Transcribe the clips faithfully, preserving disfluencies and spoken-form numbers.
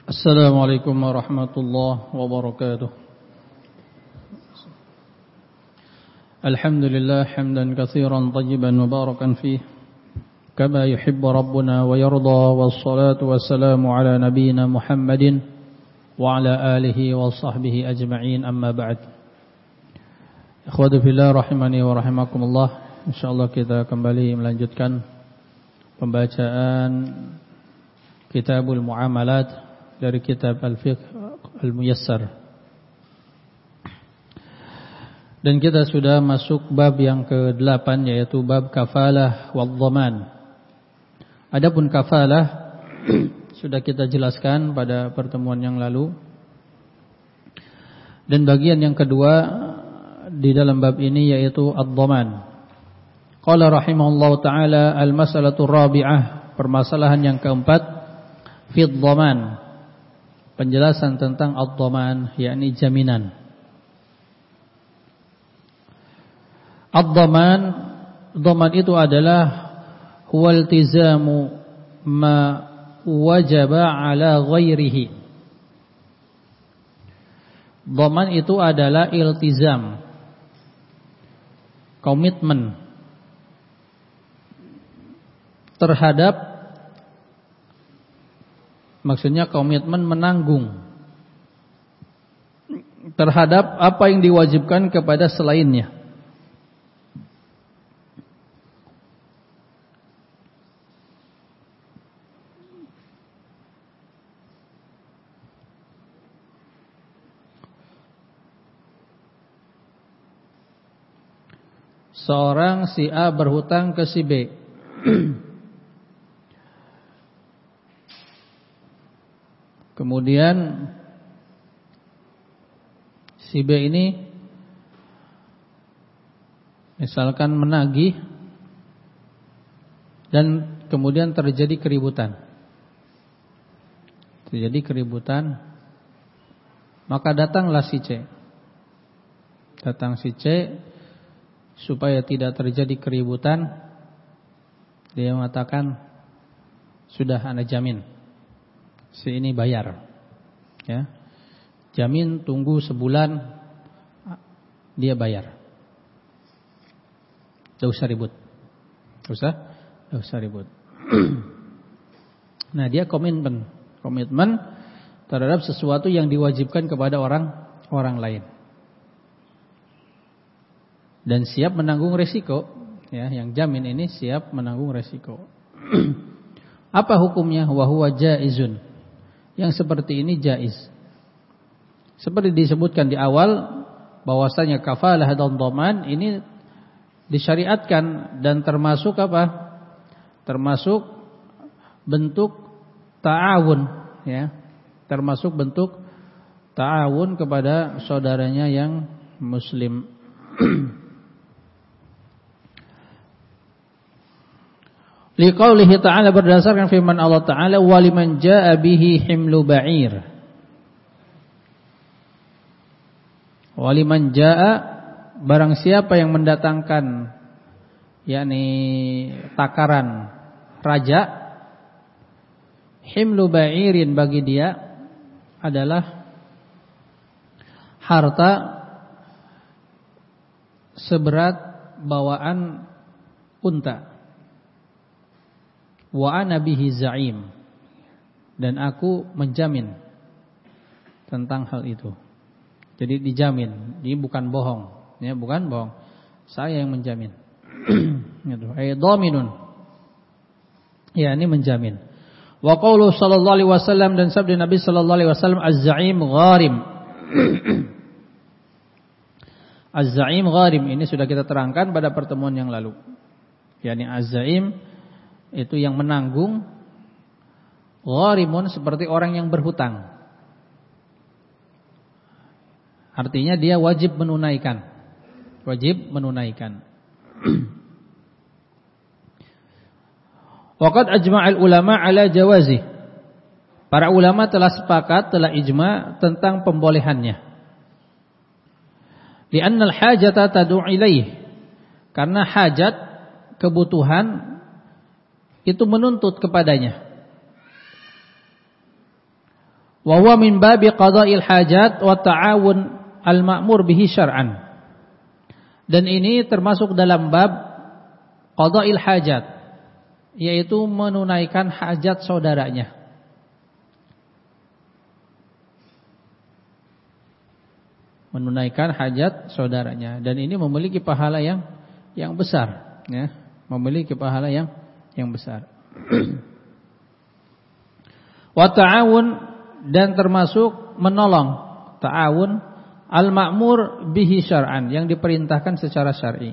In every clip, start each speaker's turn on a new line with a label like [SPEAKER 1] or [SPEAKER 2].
[SPEAKER 1] Assalamualaikum warahmatullahi wabarakatuh. Alhamdulillah hamdan katsiran tayyiban mubarakan fih kama yuhibbu rabbuna wa yarda, wassalatu wassalamu ala nabiyyina Muhammadin wa ala alihi wa sahbihi ajma'in, amma ba'd. Ikhwatu fillah rahimani wa rahimakumullah. Insyaallah kita kembali melanjutkan pembacaan Kitabul Muamalat dari kitab Al-Fiqh Al-Muyassar. Dan kita sudah masuk bab yang kedelapan, yaitu bab kafalah wal dhaman. Adapun kafalah sudah kita jelaskan pada pertemuan yang lalu. Dan bagian yang kedua di dalam bab ini yaitu ad-dhaman. Qala rahimahullahu taala al-mas'alatu rabi'ah, permasalahan yang keempat, fi ad-dhaman. Penjelasan tentang ad-dhaman, yakni jaminan. Ad-dhaman, dhaman itu adalah huwa iltizamu ma wajaba ala ghairihi. Dhaman itu adalah iltizam, komitmen terhadap, maksudnya komitmen menanggung terhadap apa yang diwajibkan kepada selainnya. Seorang si A berhutang ke si B. Kemudian si B ini misalkan menagih dan kemudian terjadi keributan. Terjadi keributan, maka datanglah si C. Datang si C supaya tidak terjadi keributan. Dia mengatakan, sudah ana jamin, si ini bayar, ya, jamin tunggu sebulan, dia bayar. Tidak usah ribut, tidak usah, tidak usah ribut. Nah, dia komitmen, komitmen terhadap sesuatu yang diwajibkan kepada orang orang lain, dan siap menanggung resiko. Ya, yang jamin ini siap menanggung resiko. Apa hukumnya? Wa huwa jaizun. Yang seperti ini jaiz. Seperti disebutkan di awal, bahwasanya kafalah dan dhaman ini disyariatkan dan termasuk apa? Termasuk bentuk ta'awun, ya. Termasuk bentuk ta'awun kepada saudaranya yang muslim. Liqaulihi ta'ala, berdasarkan firman Allah Ta'ala, waliman jaa bihi himlu ba'ir. Waliman jaa, barang siapa yang mendatangkan, yakni takaran raja, himlu ba'irin, bagi dia adalah harta seberat bawaan unta. Wa ana bihi za'im, dan aku menjamin tentang hal itu. Jadi dijamin, ini bukan bohong, ya, bukan bohong. Saya yang menjamin. Gitu. Ay dhaminun. Ya, ini menjamin. Wa qaulu sallallahu alaihi wasallam, dan sabda Nabi sallallahu alaihi wasallam, az-za'im gharim. Az-za'im gharim ini sudah kita terangkan pada pertemuan yang lalu. Yani az-za'im itu yang menanggung, gharimun seperti orang yang berhutang. Artinya dia wajib menunaikan. Wajib menunaikan. Waqad ajma'al ulama ala jawazi. Para ulama telah sepakat, telah ijma' tentang pembolehannya. Li'anna al-hajata tad'u ilaih. Karena hajat, kebutuhan itu menuntut kepadanya. Wa huwa min babi qada'il hajat wa ta'awun al-ma'mur bihi syar'an. Dan ini termasuk dalam bab qada'il hajat, yaitu menunaikan hajat saudaranya. Menunaikan hajat saudaranya, dan ini memiliki pahala yang yang besar, ya, memiliki pahala yang yang besar. Wa ta'awun, dan termasuk menolong, ta'awun al-ma'mur bihi syar'an, yang diperintahkan secara syar'i.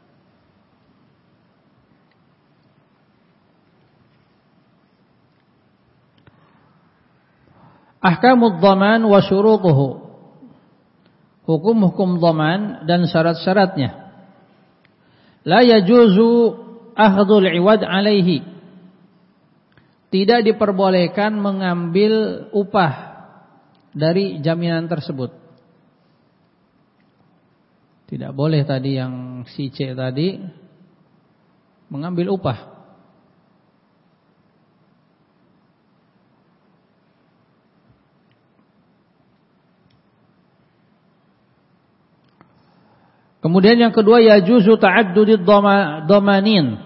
[SPEAKER 1] Ahkamud dhaman wa syurutuhu, hukum-hukum dhaman dan syarat-syaratnya. La yajuzu akhdhul iwad alaihi, tidak diperbolehkan mengambil upah dari jaminan tersebut. Tidak boleh tadi yang si C tadi mengambil upah. Kemudian yang kedua, yajuzu ta'addudid dhamanin,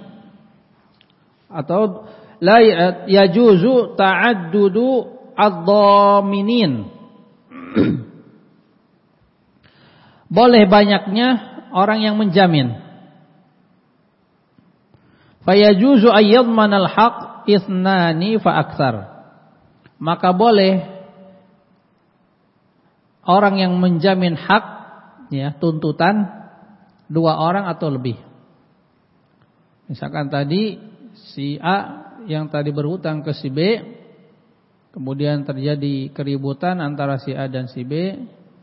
[SPEAKER 1] atau la yajuzu ta'addudu ad-dhaminin. Boleh banyaknya orang yang menjamin. Fa yajuzu ayyadman al-haq ithnani fa aktsar. Maka boleh orang yang menjamin hak, ya, tuntutan, dua orang atau lebih. Misalkan tadi si A yang tadi berhutang ke si B, kemudian terjadi keributan antara si A dan si B,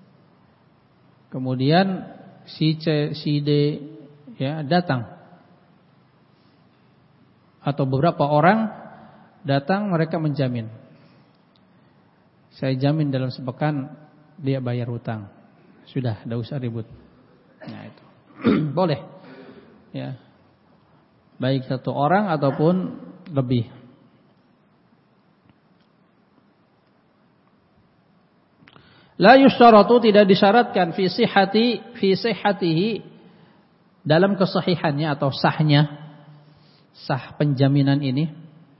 [SPEAKER 1] kemudian si C, si D, ya, datang, atau beberapa orang datang, mereka menjamin, saya jamin dalam sepekan dia bayar hutang. Sudah, tidak usah ribut. Nah itu boleh, ya, baik satu orang ataupun lebih. La yusyaratu, tidak disyaratkan fi sihhati fi sihhatihi, dalam kesahihannya atau sahnya, sah penjaminan ini.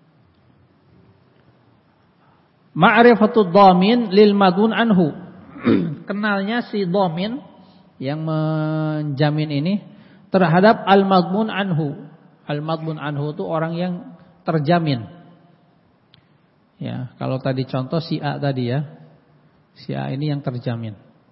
[SPEAKER 1] Ma'rifatud dhamin lil madun anhu, kenalnya si dhamin yang menjamin ini terhadap al-madmun anhu. Al-madmun anhu itu orang yang terjamin. Ya, kalau tadi contoh si A tadi, ya, si A ini yang terjamin.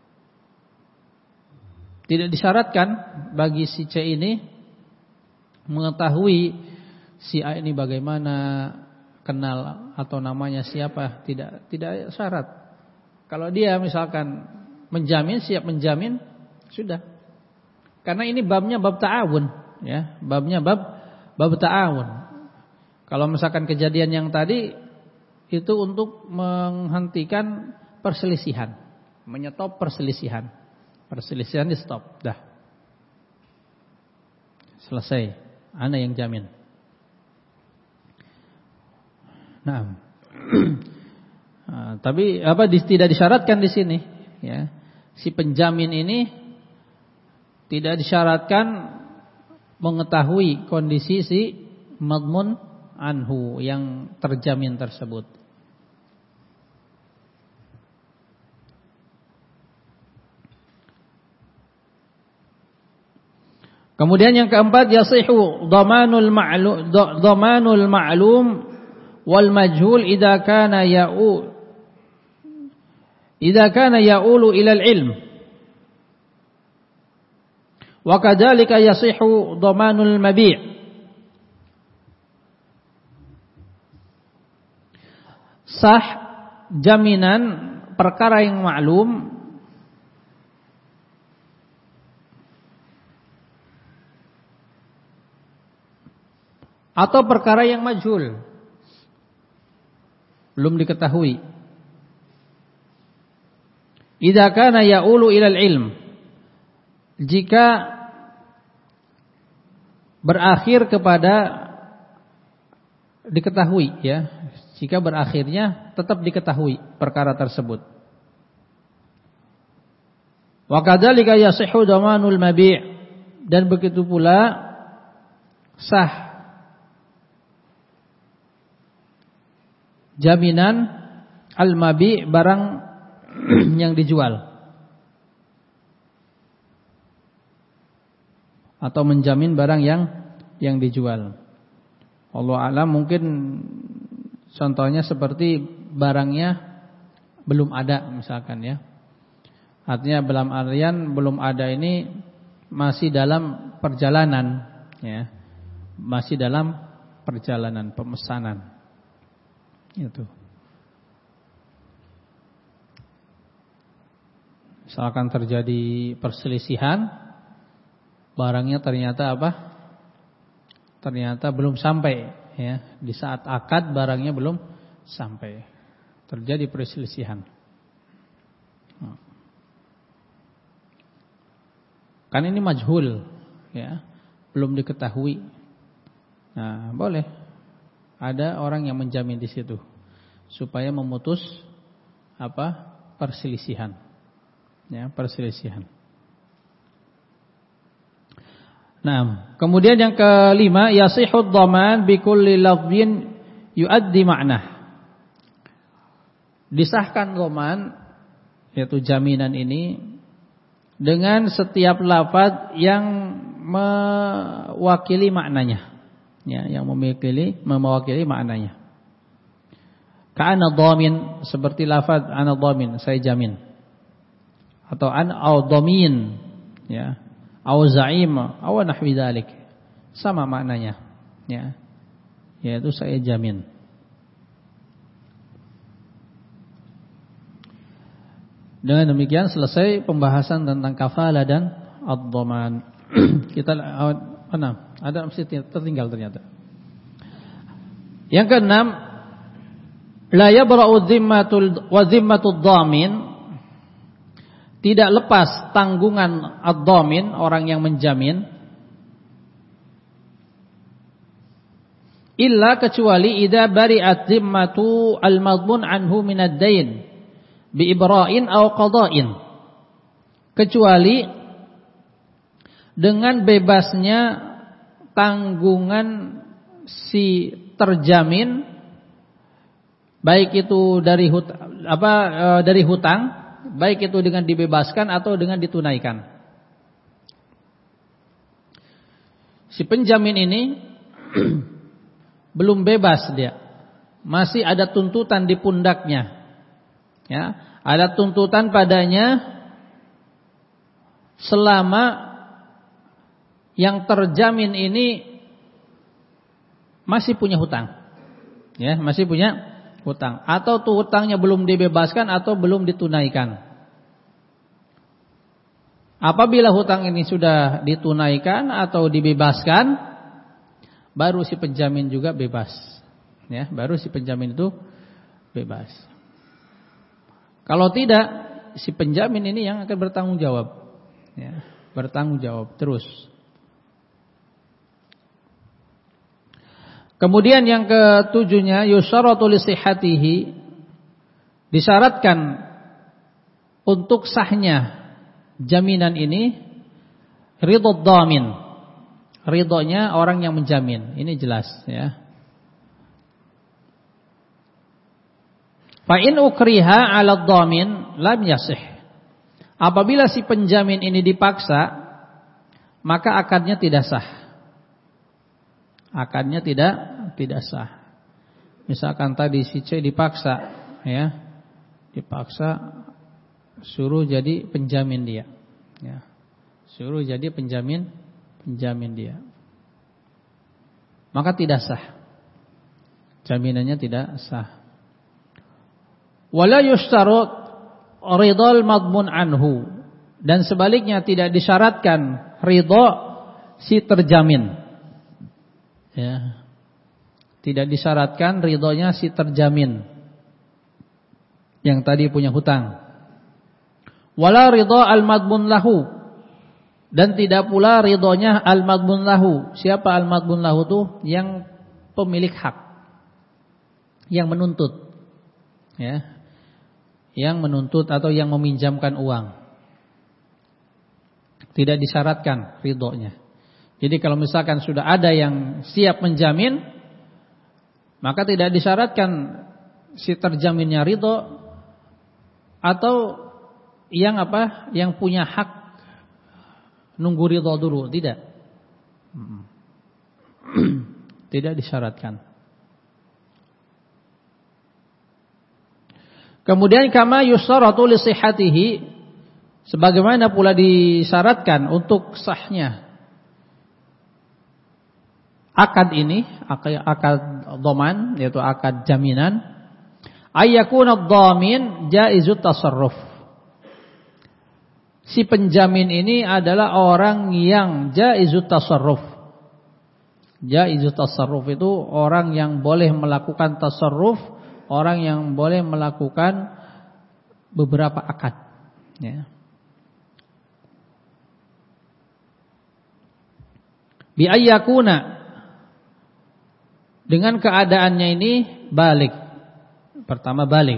[SPEAKER 1] Tidak disyaratkan bagi si C ini mengetahui si A ini bagaimana, kenal atau namanya siapa, tidak tidak syarat. Kalau dia misalkan menjamin, siap menjamin, sudah. Karena ini babnya bab ta'awun, ya, babnya bab bab ta'awun. Kalau misalkan kejadian yang tadi itu untuk menghentikan perselisihan, menyetop perselisihan. Perselisihan di stop, dah. Selesai, ana yang jamin. Nah, nah tapi apa tidak disyaratkan di sini, ya. Si penjamin ini tidak disyaratkan mengetahui kondisi si madmun anhu yang terjamin tersebut. Kemudian yang keempat, yasihu dhamanul ma'lum dhamanul ma'lum wal majhul idza kana ya'u idza kana ya'ulu ila al-ilm. Wa kadzalika yasihu dhamanul mabi'. Sah jaminan perkara yang maklum atau perkara yang majhul, belum diketahui. Idza kana ya'ulu ila al-ilm, jika berakhir kepada diketahui, ya, jika berakhirnya tetap diketahui perkara tersebut. Wa kadzalika yasihhu dhamanul mabi', dan begitu pula sah jaminan al-mabi', barang yang dijual, atau menjamin barang yang yang dijual. Allah alam, mungkin contohnya seperti barangnya belum ada misalkan ya. Artinya dalam artian belum ada ini masih dalam perjalanan ya. Masih dalam perjalanan pemesanan. Itu. Misalkan terjadi perselisihan, barangnya ternyata apa? Ternyata belum sampai ya. Di saat akad barangnya belum sampai. Terjadi perselisihan. Kan ini majhul ya, belum diketahui. Nah, boleh ada orang yang menjamin di situ supaya memutus apa? Perselisihan. Ya, perselisihan. Nah, kemudian yang kelima, yasihud dhaman bi kulli lafdhin yuaddi ma'nah. Disahkan dhaman, yaitu jaminan ini, dengan setiap lafaz yang mewakili maknanya. Ya, yang mewakili mewakili maknanya. Ka'ana dhamin, seperti lafaz ana dhamin, saya jamin. Atau an au dhamin, ya. Au za'im, au nahwi dzalik. Sama maknanya, ya. Yaitu saya jamin. Dengan demikian selesai pembahasan tentang kafalah dan ad-dhaman. Kita mana? Ada masih tertinggal ternyata. Yang keenam, la yabra'u dhimmatul wa dhimmatud dhamin, tidak lepas tanggungan ad-dhamin, orang yang menjamin, illa kecuali idza bari'at dhimmatu al-madmun anhu min ad-dain bi ibra'in aw qada'in, kecuali dengan bebasnya tanggungan si terjamin, baik itu dari hut, apa e, dari hutang, baik itu dengan dibebaskan atau dengan ditunaikan. Si penjamin ini belum bebas dia, masih ada tuntutan di pundaknya. Ya, ada tuntutan padanya selama yang terjamin ini masih punya hutang. Ya, masih punya hutang, atau tuh hutangnya belum dibebaskan atau belum ditunaikan. Apabila hutang ini sudah ditunaikan atau dibebaskan, baru si penjamin juga bebas. Ya, baru si penjamin itu bebas. Kalau tidak, si penjamin ini yang akan bertanggung jawab. Ya, bertanggung jawab terus. Kemudian yang ketujuhnya, yusyaratu li sihhatihi, disyaratkan untuk sahnya jaminan ini ridho dhamin, ridhonya orang yang menjamin. Ini jelas ya. Fa in ukriha 'ala dhamin lam yasih. Apabila si penjamin ini dipaksa, maka akadnya tidak sah. Akadnya tidak tidak sah. Misalkan tadi si C dipaksa, ya. Dipaksa suruh jadi penjamin dia. Ya. Suruh jadi penjamin penjamin dia. Maka tidak sah. Jaminannya tidak sah. Wala yushtarut ridhal madmun anhu, dan sebaliknya tidak disyaratkan ridha si terjamin. Ya. Tidak disyaratkan ridhonya si terjamin yang tadi punya hutang. Wala ridha al-madmun lahu, dan tidak pula ridhonya al-madmun lahu. Siapa al-madmun lahu itu? Yang pemilik hak. yang menuntut, ya, yang menuntut atau yang meminjamkan uang. Tidak disyaratkan ridhonya. Jadi kalau misalkan sudah ada yang siap menjamin, maka tidak disyaratkan si terjaminnya ridho atau yang apa, yang punya hak nunggu ridho dulu, tidak. Tidak disyaratkan. Kemudian kama yusaratu li sihhatihi, sebagaimana pula disyaratkan untuk sahnya akad ini, akad, akad dhaman, yaitu akad jaminan, ayyakuna ad-dhamin jaizut tasarruf. Si penjamin ini adalah orang yang jaizut tasarruf. Jaizut tasarruf itu orang yang boleh melakukan tasarruf, orang yang boleh melakukan beberapa akad, ya. Bi ayyakuna, dengan keadaannya ini balik. Pertama balik.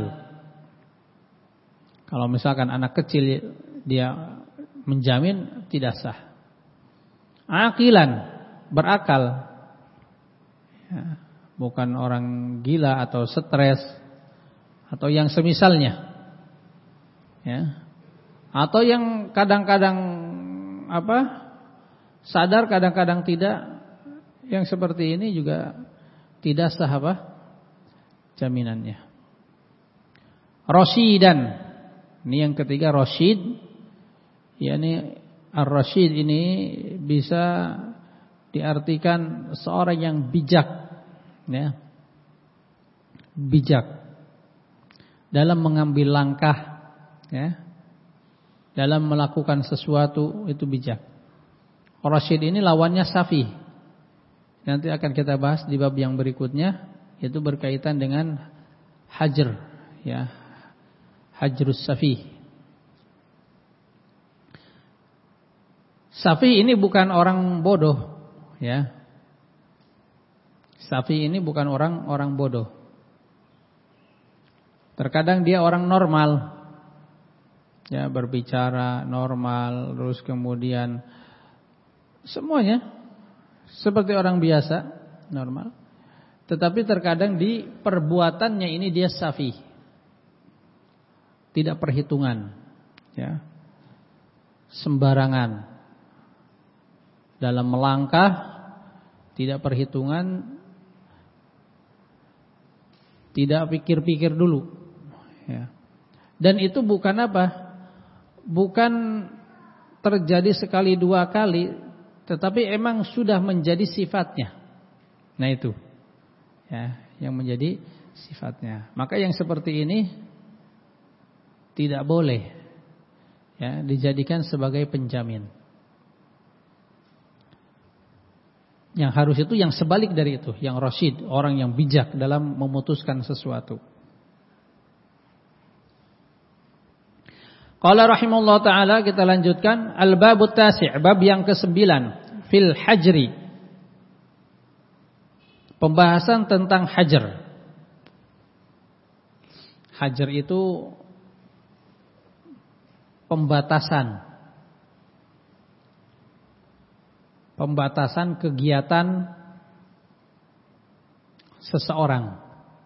[SPEAKER 1] Kalau misalkan anak kecil dia menjamin, tidak sah. Aqilan, berakal, ya, bukan orang gila atau stres atau yang semisalnya, ya, atau yang kadang-kadang apa sadar, kadang-kadang tidak. Yang seperti ini juga tidak sah apa jaminannya. Rasyidan, ini yang ketiga, rasyid, yakni ar-rasyid ini bisa diartikan seorang yang bijak, ya, bijak dalam mengambil langkah, ya, dalam melakukan sesuatu, itu bijak. Rasyid ini lawannya safih. Nanti akan kita bahas di bab yang berikutnya, itu berkaitan dengan hajr, ya, hajrus safih. Safih ini bukan orang bodoh, ya. Safih ini bukan orang orang bodoh. Terkadang dia orang normal, ya, berbicara normal, terus kemudian semuanya seperti orang biasa, normal. Tetapi terkadang di perbuatannya ini dia safih, tidak perhitungan, ya, sembarangan dalam melangkah, tidak perhitungan, tidak pikir-pikir dulu, ya. Dan itu bukan apa, bukan terjadi sekali dua kali, tetapi emang sudah menjadi sifatnya. Nah itu, ya, yang menjadi sifatnya. Maka yang seperti ini tidak boleh, ya, dijadikan sebagai penjamin. Yang harus itu yang sebalik dari itu, yang rasyid, orang yang bijak dalam memutuskan sesuatu. Qala rahimahullah ta'ala, kita lanjutkan. Al-babut tasi', bab yang kesembilan, fil hajri, pembahasan tentang hajar. Hajar itu pembatasan, pembatasan kegiatan seseorang.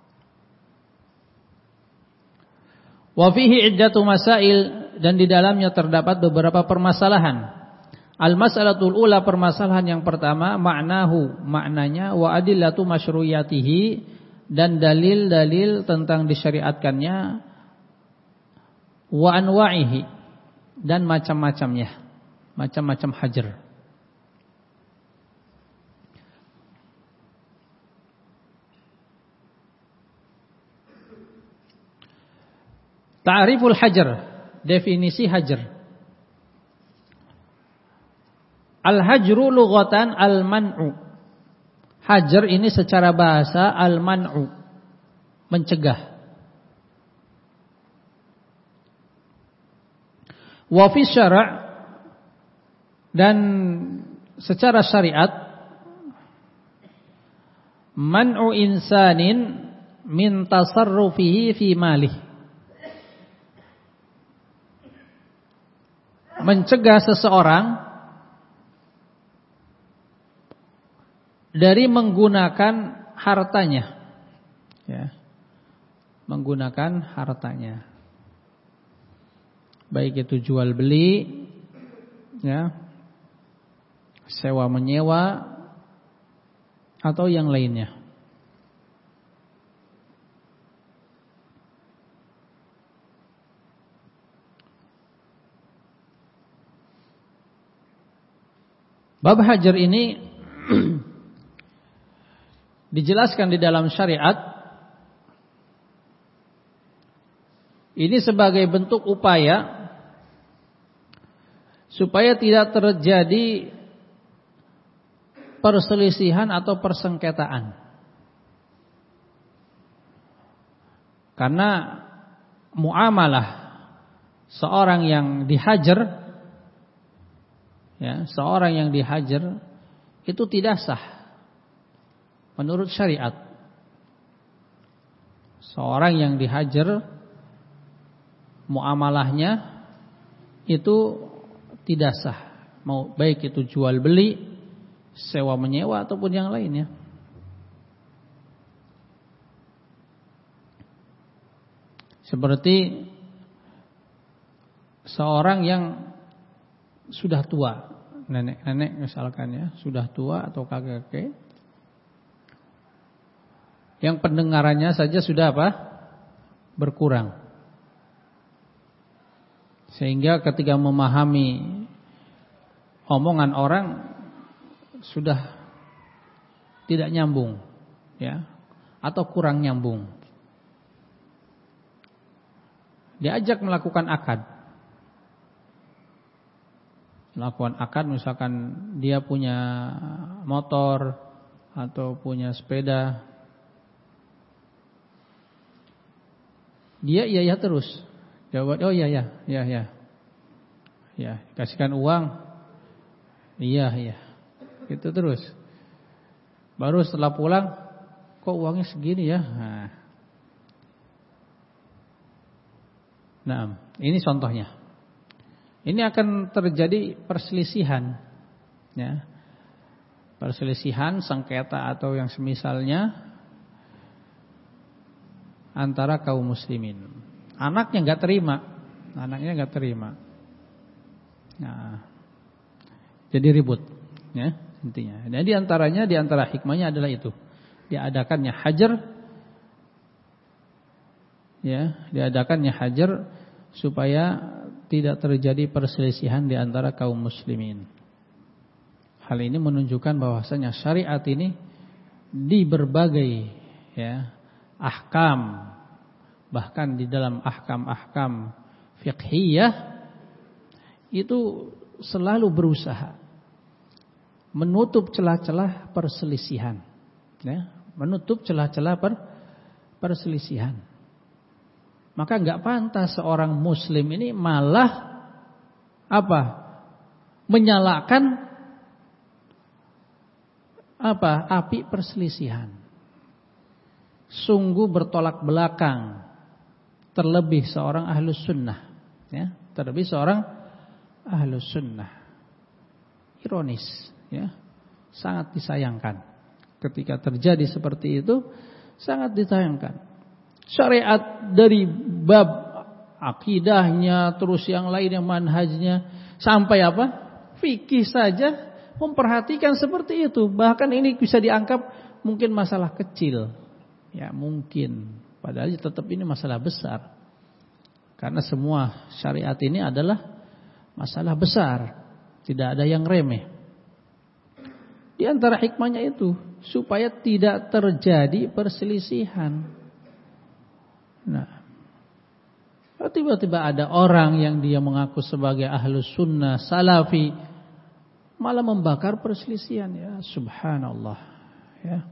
[SPEAKER 1] Wa fihi iddatu masail, dan di dalamnya terdapat beberapa permasalahan. Al-mas'alatul ula, permasalahan yang pertama, ma'nahu, maknanya, wa adillatu masyru'iyatihi, dan dalil-dalil tentang disyariatkannya, wa anwa'ihi, dan macam-macamnya, macam-macam hajar. Ta'riful hajar, definisi hajar. Al-hajru lughatan al-man'u. Hajar ini secara bahasa al-man'u, mencegah. Wa fi syara', dan secara syariat, man'u insanin min tasarrufihi fi malih. Mencegah seseorang dari menggunakan hartanya, ya, menggunakan hartanya, baik itu jual beli, ya, sewa menyewa, atau yang lainnya. Bab hajar ini dijelaskan di dalam syariat ini sebagai bentuk upaya supaya tidak terjadi perselisihan atau persengketaan. Karena muamalah seorang yang dihajar, ya, seorang yang dihajar itu tidak sah menurut syariat. Seorang yang dihajar muamalahnya itu tidak sah, mau baik itu jual beli, sewa menyewa ataupun yang lainnya. Seperti seorang yang sudah tua, nenek-nenek misalkan, ya, sudah tua atau kakek-kakek, yang pendengarannya saja sudah apa? Berkurang. Sehingga ketika memahami omongan orang sudah tidak nyambung, ya, atau kurang nyambung. Diajak melakukan akad. Melakukan akad, misalkan dia punya motor atau punya sepeda, dia iya ya terus jawab, oh iya ya, iya ya, ya, kasihkan uang, iya iya, gitu terus. Baru setelah pulang, kok uangnya segini ya? Nah, nah ini contohnya. Ini akan terjadi perselisihan, ya, perselisihan, sengketa atau yang semisalnya antara kaum muslimin. Anaknya nggak terima, anaknya nggak terima. Nah, jadi ribut, ya, intinya. Dan di antaranya, di antara hikmahnya adalah itu, diadakannya hajar, ya, diadakannya hajar supaya tidak terjadi perselisihan di antara kaum muslimin. Hal ini menunjukkan bahwasanya syariat ini di berbagai, ya, ahkam, bahkan di dalam ahkam-ahkam fiqhiyah itu selalu berusaha menutup celah-celah perselisihan, ya, menutup celah-celah per, perselisihan. Maka enggak pantas seorang muslim ini malah apa? Menyalakan apa? Api perselisihan. Sungguh bertolak belakang. Terlebih seorang ahlus sunnah, ya, terlebih seorang ahlus sunnah. Ironis, ya, sangat disayangkan ketika terjadi seperti itu, sangat disayangkan. Syariat dari bab akidahnya, terus yang lainnya, manhajnya, sampai apa? Fikih saja memperhatikan seperti itu. Bahkan ini bisa dianggap mungkin masalah kecil, ya, mungkin. Padahal tetap ini masalah besar. Karena semua syariat ini adalah masalah besar, tidak ada yang remeh. Di antara hikmahnya itu supaya tidak terjadi perselisihan. Nah, tiba-tiba ada orang yang dia mengaku sebagai ahlus sunnah salafi malah membakar perselisihan, ya, subhanallah, ya.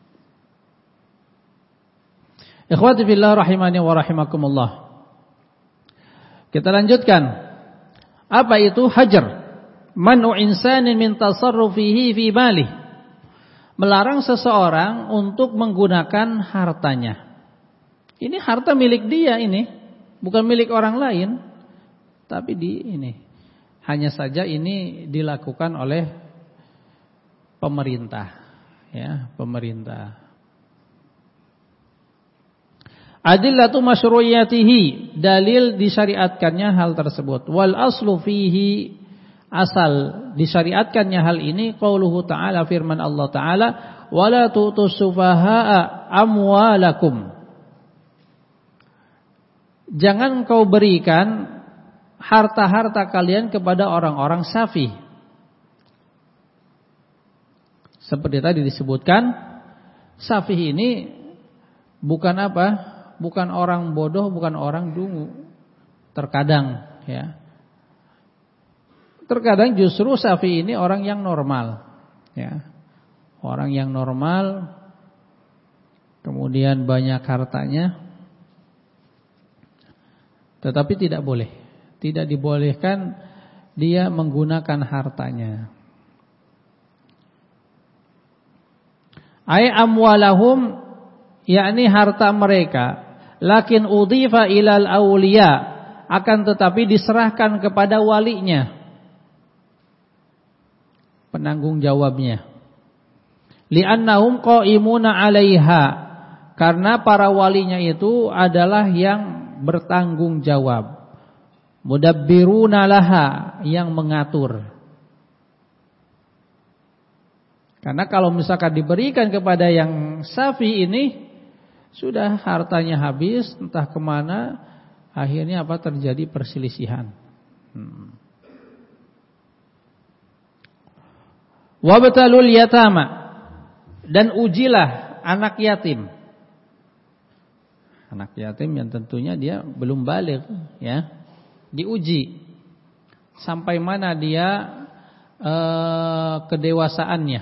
[SPEAKER 1] Ikhwati fillah rahimani wa rahimakumullah. Kita lanjutkan. Apa itu hajar? Man'u insanin min tasarrufihi fi malih. Melarang seseorang untuk menggunakan hartanya. Ini harta milik dia ini, bukan milik orang lain. Tapi di ini hanya saja ini dilakukan oleh pemerintah, ya, pemerintah. Adillatu masyru'iyatihi, dalil disyariatkannya hal tersebut. Wal aslu fihi, asal disyariatkannya hal ini qauluhu ta'ala, firman Allah Ta'ala, wala tu'tus sufaha'a amwalakum. Jangan kau berikan harta-harta kalian kepada orang-orang safih. Seperti tadi disebutkan, safih ini bukan apa? Bukan orang bodoh, bukan orang dungu. Terkadang, ya. Terkadang justru safih ini orang yang normal, ya. Orang yang normal, kemudian banyak hartanya, tetapi tidak boleh, tidak dibolehkan dia menggunakan hartanya. Ai amwalahum, yakni harta mereka, lakin udhifa ilal awliya, akan tetapi diserahkan kepada walinya, penanggung jawabnya. Li'annahum qa'imuna 'alaiha, karena para walinya itu adalah yang bertanggung jawab. Mudabbiruna laha, yang mengatur. Karena kalau misalkan diberikan kepada yang safi ini, sudah hartanya habis, entah kemana, akhirnya apa, terjadi perselisihan. Hmm. Wabtalul yatama, dan ujilah anak yatim. Anak yatim yang tentunya dia belum baligh, ya, diuji sampai mana dia eh, kedewasaannya.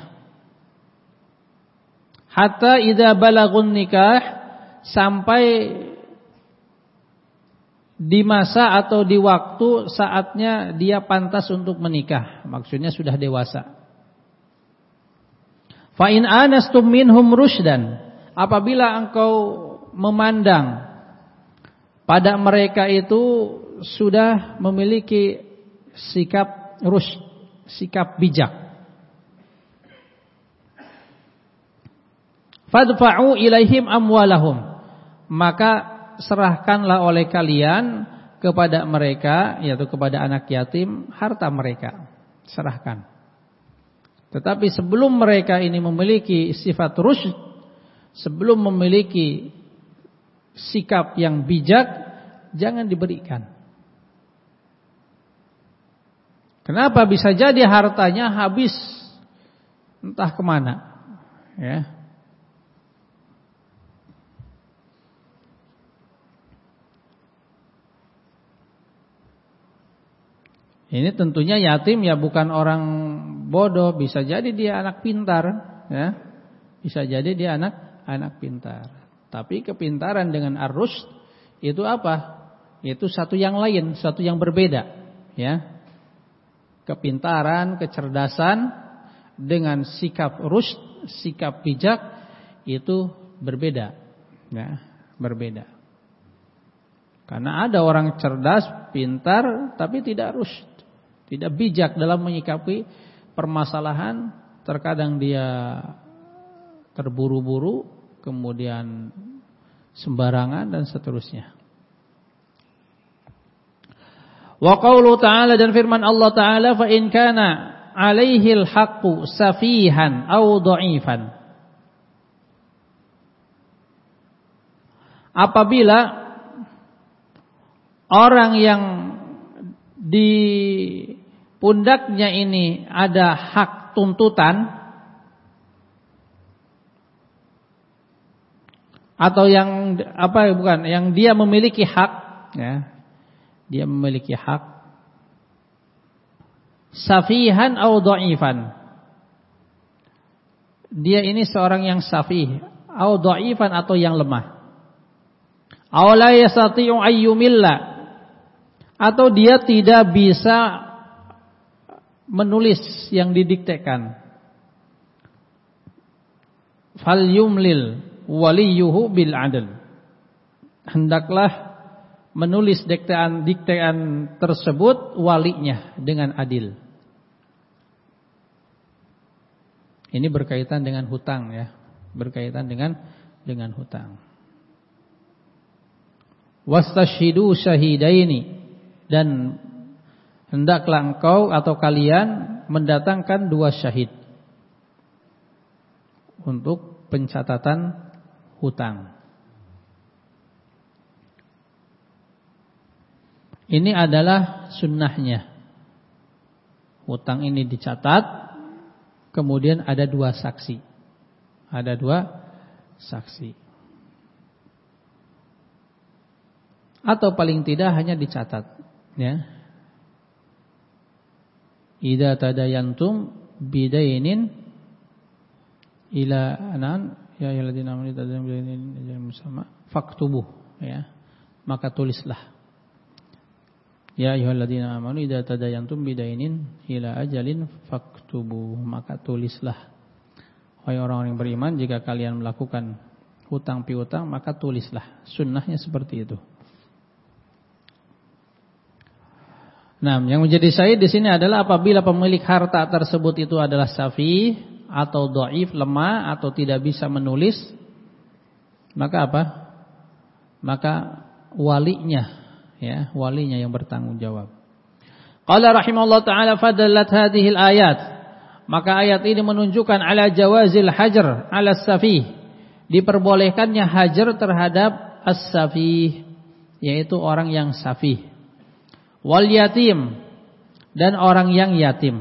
[SPEAKER 1] Hatta idza balagun nikah, sampai di masa atau di waktu saatnya dia pantas untuk menikah, maksudnya sudah dewasa. Fa in anastum minhum rusydan, apabila engkau memandang pada mereka itu sudah memiliki sikap rusyd, sikap bijak, fadfa'u ilaihim amwalahum, maka serahkanlah oleh kalian kepada mereka, yaitu kepada anak yatim, harta mereka, serahkan. Tetapi sebelum mereka ini memiliki sifat rusyd, sebelum memiliki sikap yang bijak, jangan diberikan. Kenapa? Bisa jadi hartanya habis entah kemana, ya. Ini tentunya yatim ya bukan orang bodoh, bisa jadi dia anak pintar, ya. Bisa jadi dia anak anak pintar. Tapi kepintaran dengan ar-rusyd itu apa? Itu satu yang lain, satu yang berbeda, ya. Kepintaran, kecerdasan dengan sikap rusyd, sikap bijak itu berbeda, ya, berbeda. Karena ada orang cerdas, pintar tapi tidak rusyd, tidak bijak dalam menyikapi permasalahan. Terkadang dia terburu-buru, kemudian sembarangan dan seterusnya. Wa qaulu ta'ala, dan firman Allah Ta'ala, fa in kana 'alaihil haqqu safihan aw dha'ifan. Apabila orang yang di pundaknya ini ada hak tuntutan, atau yang apa bukan, yang dia memiliki hak, ya, dia memiliki hak, safihan au dhaifan, dia ini seorang yang safih, au dhaifan, atau yang lemah, aw la yastati'u ayyumilla, atau dia tidak bisa menulis yang didiktekan, fal yumlil waliyuhu bil adl, hendaklah menulis diktean diktean tersebut walinya dengan adil. Ini berkaitan dengan hutang ya, berkaitan dengan dengan hutang. Wastashhidu syahidaini, dan hendaklah engkau atau kalian mendatangkan dua syahid untuk pencatatan hutang. Ini adalah sunnahnya. Hutang ini dicatat, kemudian ada dua saksi. Ada dua saksi. Atau paling tidak hanya dicatat, ya. Idza tadayantum bidainin ila anan ya ayyuhalladzina amanu tadayantum bidainin ila musamma faktubuh, ya. Maka tulislah. Ya ayyuhalladzina amanu idza tadayantum bidainin ila ajalin faktubuh, maka tulislah. Wahai orang-orang yang beriman, jika kalian melakukan hutang piutang maka tulislah. Sunnahnya seperti itu. Nah, yang menjadi syahid di sini adalah apabila pemilik harta tersebut itu adalah safih atau dhaif, lemah atau tidak bisa menulis, maka apa? Maka walinya, ya, walinya yang bertanggung jawab. Qala rahimahullah taala fadallat hadhil ayat, maka ayat ini menunjukkan ala jawazil hajar ala safih, diperbolehkannya hajar terhadap as-safih, yaitu orang yang safih. Wal yatim, dan orang yang yatim,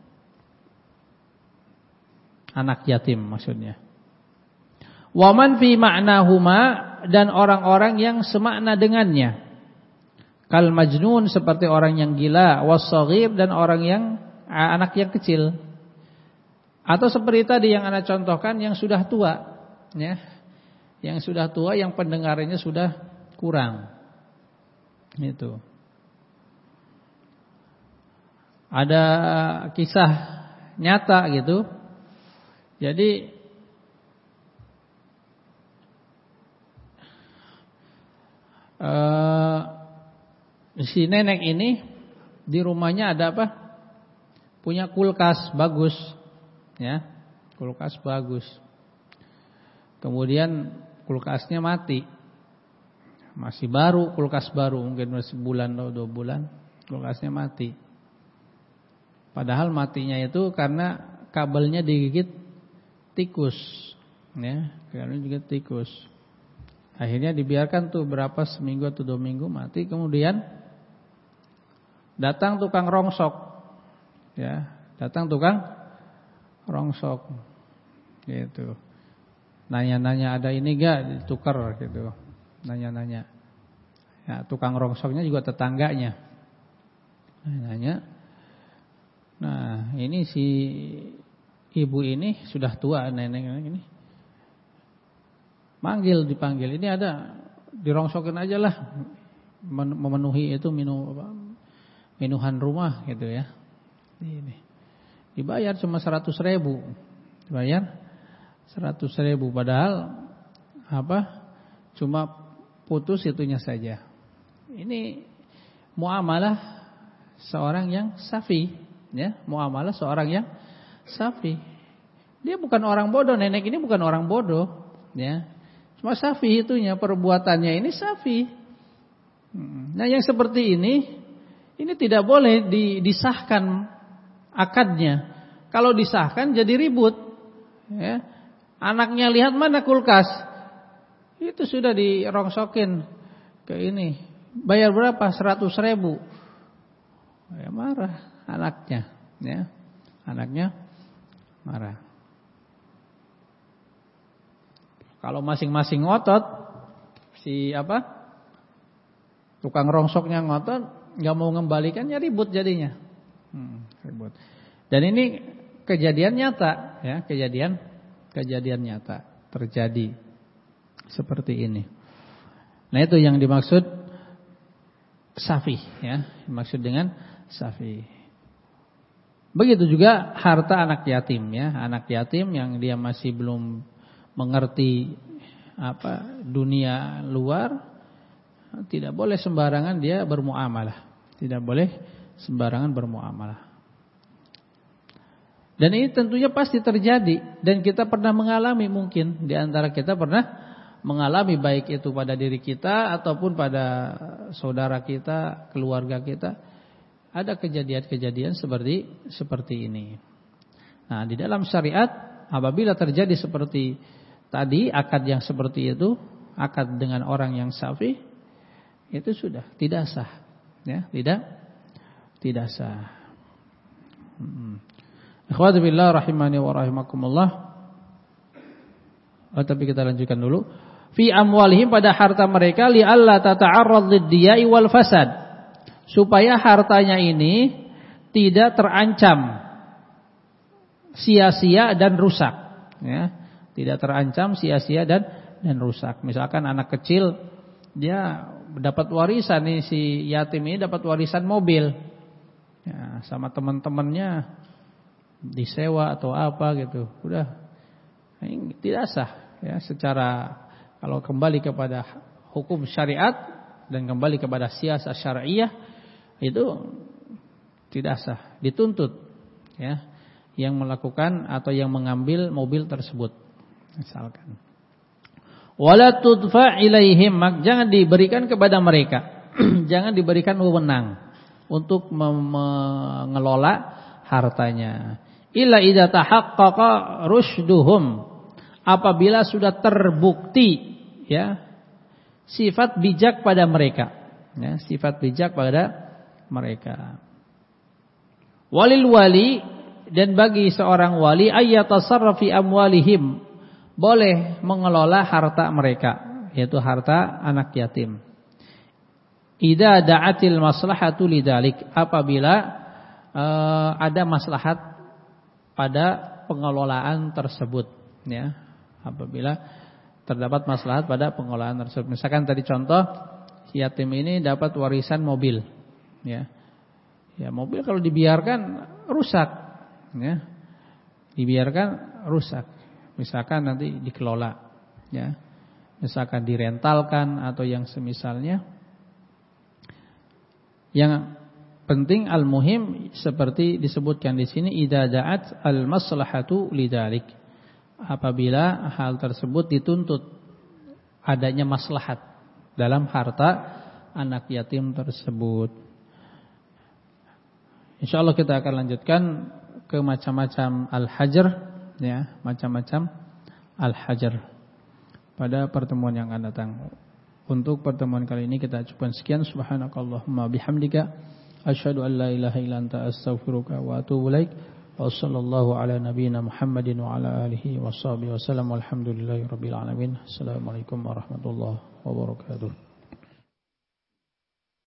[SPEAKER 1] anak yatim maksudnya. Wa man fi ma'nahuma, dan orang-orang yang semakna dengannya. Kal majnun, seperti orang yang gila, was-shaghir, dan orang yang anak yang kecil. Atau seperti tadi yang ana contohkan yang sudah tua, ya. Yang sudah tua yang pendengarannya sudah kurang. Itu. Ada kisah nyata gitu. Jadi uh, si nenek ini di rumahnya ada apa? Punya kulkas bagus, ya, kulkas bagus. Kemudian kulkasnya mati, masih baru, kulkas baru, mungkin masih sebulan atau dua bulan, kulkasnya mati. Padahal matinya itu karena kabelnya digigit tikus, ya, karena digigit tikus. Akhirnya dibiarkan tuh berapa, seminggu atau dua minggu mati. Kemudian datang tukang rongsok, ya, datang tukang rongsok, gitu. Nanya-nanya ada ini gak, ditukar gitu, nanya-nanya. Ya, tukang rongsoknya juga tetangganya, nanya. Nah, ini si ibu ini sudah tua, nenek ini. Manggil, dipanggil. Ini ada, dirongsokin aja lah, memenuhi itu minu, minuhan rumah gitu ya. Ini dibayar cuma seratus ribu, dibayar seratus ribu. Padahal apa? Cuma putus itunya saja. Ini muamalah seorang yang safi. Ya, muamalah seorang yang safi. Dia bukan orang bodoh, nenek ini bukan orang bodoh, ya. Cuma safi itunya, perbuatannya ini safi. Nah, yang seperti ini ini tidak boleh disahkan akadnya. Kalau disahkan jadi ribut, ya. Anaknya lihat mana kulkas, itu sudah dirongsokin ke ini. Bayar berapa? Seratus ribu. Ya, marah anaknya, ya, anaknya marah. Kalau masing-masing ngotot, si apa, tukang rongsoknya ngotot, nggak mau mengembalikannya, ribut jadinya, hmm, ribut. Dan ini kejadian nyata, ya, kejadian, kejadian nyata terjadi seperti ini. Nah, itu yang dimaksud safi, ya, dimaksud dengan safi. Begitu juga harta anak yatim, ya, anak yatim yang dia masih belum mengerti apa dunia luar, tidak boleh sembarangan dia bermuamalah. Tidak boleh sembarangan bermuamalah. Dan ini tentunya pasti terjadi dan kita pernah mengalami, mungkin di antara kita pernah mengalami, baik itu pada diri kita ataupun pada saudara kita, keluarga kita, ada kejadian-kejadian seperti seperti ini. Nah, di dalam syariat apabila terjadi seperti tadi, akad yang seperti itu, akad dengan orang yang safi, itu sudah tidak sah, ya, tidak tidak sah. Hmm. Ikhwati billah rahimani wa rahimakumullah. Oh, tapi kita lanjutkan dulu. Fi amwalihim, pada harta mereka, li alla tata'arrad lid-diya'i wal fasad, supaya hartanya ini tidak terancam sia-sia dan rusak, ya. Tidak terancam sia-sia dan dan rusak. Misalkan anak kecil dia dapat warisan, nih si yatim ini dapat warisan mobil, ya, sama teman-temannya disewa atau apa gitu, udah ini tidak sah, ya. Secara kalau kembali kepada hukum syariat dan kembali kepada siasat syariah, itu tidak sah, dituntut, ya, yang melakukan atau yang mengambil mobil tersebut misalkan. Wala tudfa ilaihim, jangan diberikan kepada mereka jangan diberikan wewenang untuk mengelola hartanya. Illa idza tahaqqaqa rusyduhum, apabila sudah terbukti, ya, sifat bijak pada mereka, ya, sifat bijak pada mereka. Walil wali, dan bagi seorang wali, ayyatasarraf fi amwalihim, boleh mengelola harta mereka, yaitu harta anak yatim. Idza da'atil maslahatu lidzalik, apabila uh, ada maslahat pada pengelolaan tersebut, ya. Apabila terdapat maslahat pada pengelolaan tersebut. Misalkan tadi contoh, si yatim ini dapat warisan mobil, ya. Ya, mobil kalau dibiarkan rusak, ya. Dibiarkan rusak. Misalkan nanti dikelola, ya. Misalkan direntalkan atau yang semisalnya. Yang penting al-muhim seperti disebutkan di sini, idza da'at al-maslahatu lidzalik, apabila hal tersebut dituntut adanya maslahat dalam harta anak yatim tersebut. Insyaallah kita akan lanjutkan ke macam-macam al-hajar, ya, macam-macam al-hajar pada pertemuan yang akan datang. Untuk pertemuan kali ini kita cukupkan sekian. Subhanakallahumma bihamdika asyhadu an la ilaha illa anta astaghfiruka wa atubu ilaik. Wa sallallahu ala nabiyyina Muhammadin wa ala alihi washabihi wasallam. Walhamdulillahirabbil alamin. Assalamualaikum warahmatullahi wabarakatuh.